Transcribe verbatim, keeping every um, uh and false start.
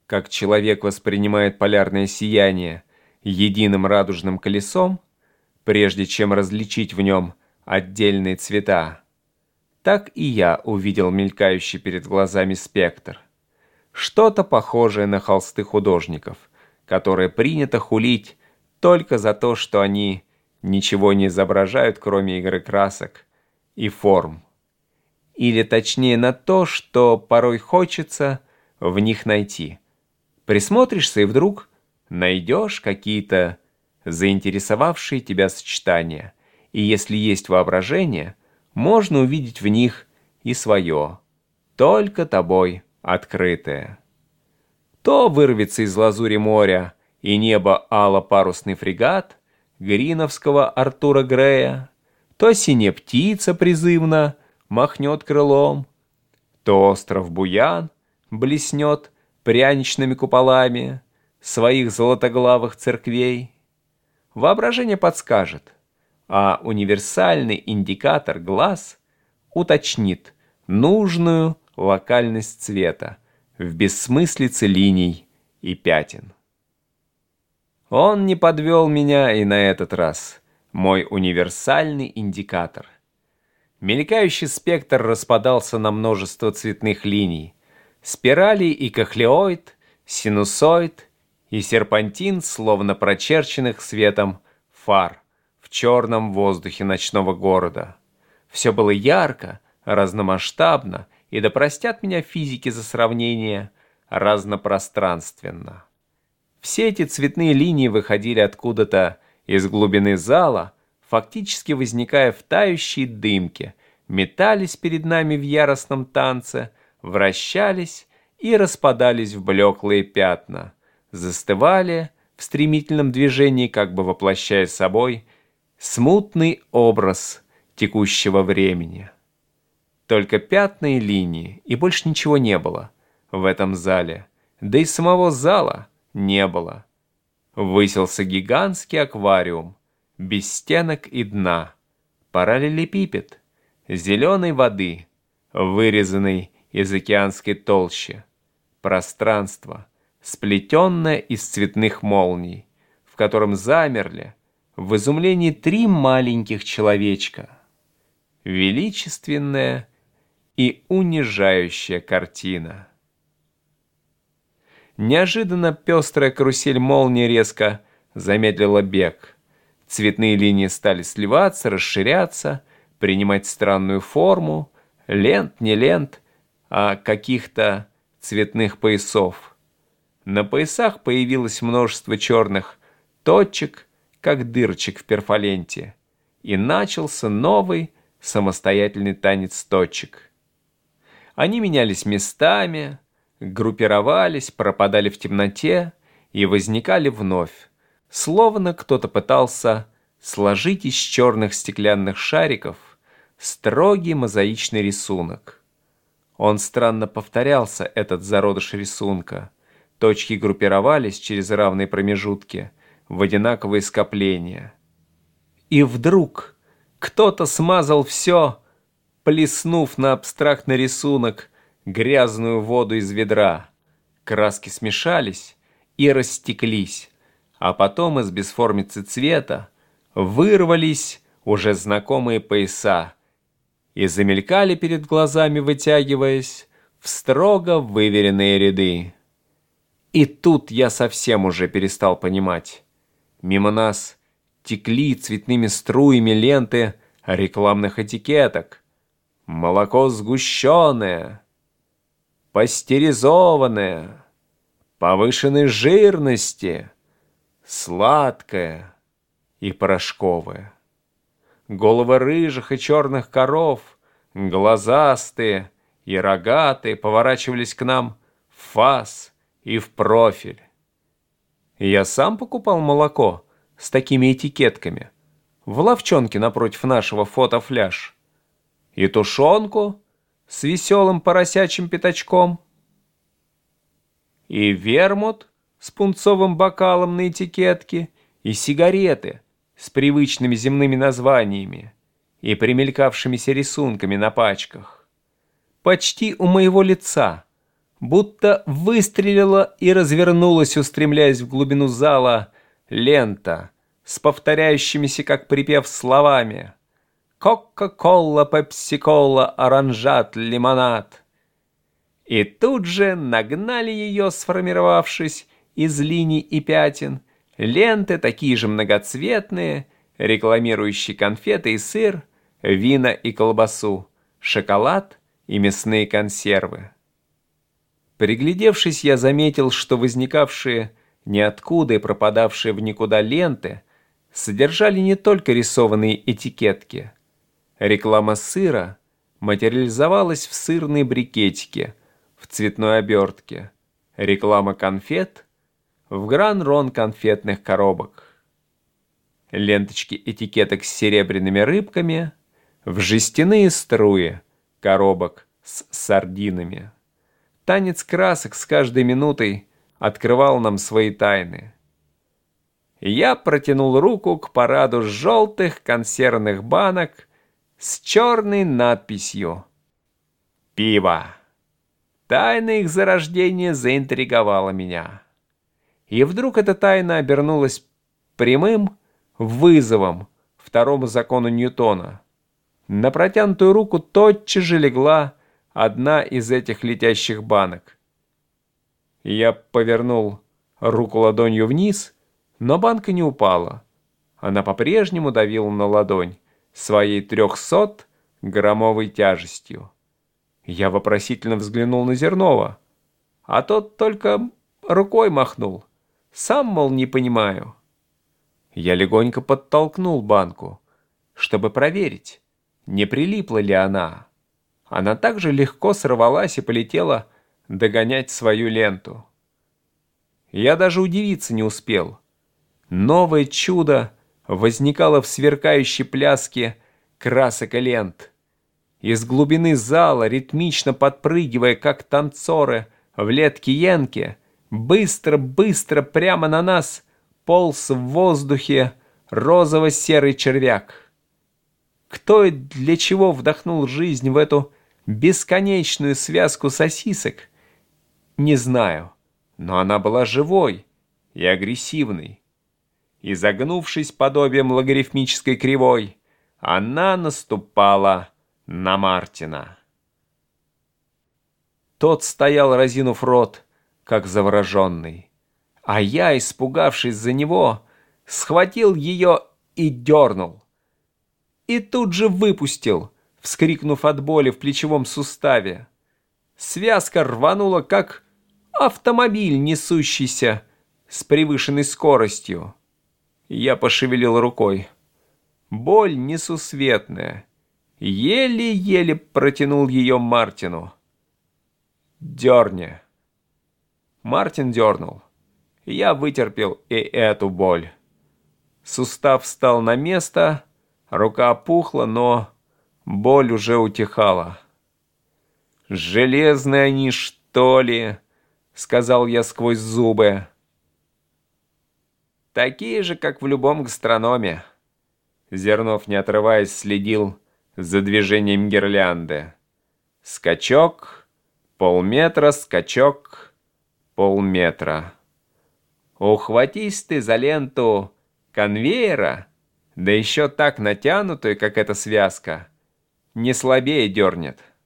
как человек воспринимает полярное сияние единым радужным колесом, прежде чем различить в нем отдельные цвета, так и я увидел мелькающий перед глазами спектр. Что-то похожее на холсты художников, которые принято хулить только за то, что они ничего не изображают, кроме игры красок и форм. Или точнее на то, что порой хочется в них найти. Присмотришься и вдруг найдешь какие-то заинтересовавшие тебя сочетания. И если есть воображение, можно увидеть в них и свое, только тобой открытое. То вырвется из лазури моря и неба ало-парусный фрегат гриновского Артура Грея, то синяя птица призывно махнет крылом, то остров Буян блеснет пряничными куполами своих золотоглавых церквей. Воображение подскажет, а универсальный индикатор глаз уточнит нужную локальность цвета в бессмыслице линий и пятен. Он не подвел меня и на этот раз, мой универсальный индикатор. Мелькающий спектр распадался на множество цветных линий, спиралей и кохлеоид, синусоид и серпантин, словно прочерченных светом фар в черном воздухе ночного города. Все было ярко, разномасштабно и, да простят меня физики за сравнение, разнопространственно. Все эти цветные линии выходили откуда-то из глубины зала, фактически возникая в тающей дымке, метались перед нами в яростном танце, вращались и распадались в блеклые пятна, застывали в стремительном движении, как бы воплощая собой смутный образ текущего времени. Только пятна и линии, и больше ничего не было в этом зале, да и самого зала не было. Высился гигантский аквариум, без стенок и дна, параллелепипед, зеленой воды, вырезанный из океанской толщи, пространство, сплетенное из цветных молний, в котором замерли в изумлении три маленьких человечка. Величественная и унижающая картина. Неожиданно пестрая карусель молнии резко замедлила бег. Цветные линии стали сливаться, расширяться, принимать странную форму, лент, не лент, а каких-то цветных поясов. На поясах появилось множество черных точек, как дырочек в перфоленте, и начался новый самостоятельный танец точек. Они менялись местами, группировались, пропадали в темноте и возникали вновь, словно кто-то пытался сложить из черных стеклянных шариков строгий мозаичный рисунок. Он странно повторялся, этот зародыш рисунка. Точки группировались через равные промежутки в одинаковые скопления. И вдруг кто-то смазал все, плеснув на абстрактный рисунок грязную воду из ведра. Краски смешались и растеклись, а потом из бесформицы цвета вырвались уже знакомые пояса и замелькали перед глазами, вытягиваясь в строго выверенные ряды. И тут я совсем уже перестал понимать. Мимо нас текли цветными струями ленты рекламных этикеток. Молоко сгущенное, пастеризованное, повышенной жирности, сладкое и порошковое. Головы рыжих и черных коров, глазастые и рогатые, поворачивались к нам в фас и в профиль. Я сам покупал молоко с такими этикетками в лавчонке напротив нашего фотофляж, и тушенку с веселым поросячьим пятачком, и вермут с пунцовым бокалом на этикетке, и сигареты с привычными земными названиями и примелькавшимися рисунками на пачках. Почти у моего лица будто выстрелила и развернулась, устремляясь в глубину зала, лента с повторяющимися, как припев, словами «Кока-кола, пепси-кола, оранжат, лимонад». И тут же нагнали ее, сформировавшись из линий и пятен, ленты такие же многоцветные, рекламирующие конфеты и сыр, вина и колбасу, шоколад и мясные консервы. Приглядевшись, я заметил, что возникавшие ниоткуда и пропадавшие в никуда ленты содержали не только рисованные этикетки. Реклама сыра материализовалась в сырной брикетике, в цветной обертке. Реклама конфет в гран-рон конфетных коробок. Ленточки этикеток с серебряными рыбками в жестяные струи коробок с сардинами. Танец красок с каждой минутой открывал нам свои тайны. Я протянул руку к параду желтых консервных банок с черной надписью «Пиво». Тайна их зарождения заинтриговала меня. И вдруг эта тайна обернулась прямым вызовом второму закону Ньютона. На протянутую руку тотчас же легла одна из этих летящих банок. Я повернул руку ладонью вниз, но банка не упала. Она по-прежнему давила на ладонь своей трехсотграммовой тяжестью. Я вопросительно взглянул на Зернова, а тот только рукой махнул. Сам, мол, не понимаю. Я легонько подтолкнул банку, чтобы проверить, не прилипла ли она. Она также легко сорвалась и полетела догонять свою ленту. Я даже удивиться не успел. Новое чудо возникало в сверкающей пляске красок и лент. Из глубины зала, ритмично подпрыгивая, как танцоры в летке-янке, быстро-быстро прямо на нас полз в воздухе розово-серый червяк. Кто и для чего вдохнул жизнь в эту бесконечную связку сосисок, не знаю, но она была живой и агрессивной. Изогнувшись подобием логарифмической кривой, она наступала на Мартина. Тот стоял, разинув рот, как завороженный, а я, испугавшись за него, схватил ее и дернул. И тут же выпустил, вскрикнув от боли в плечевом суставе. Связка рванула, как автомобиль, несущийся с превышенной скоростью. Я пошевелил рукой. Боль несусветная. Еле-еле протянул ее Мартину. «Дерни». Мартин дернул. Я вытерпел и эту боль. Сустав встал на место, рука опухла, но боль уже утихала. «Железные они, что ли?» — сказал я сквозь зубы. «Такие же, как в любом гастрономе». Зернов, не отрываясь, следил за движением гирлянды. Скачок, полметра, скачок, полметра. Ухватись ты за ленту конвейера, да еще так натянутую, как эта связка, не слабее дернет.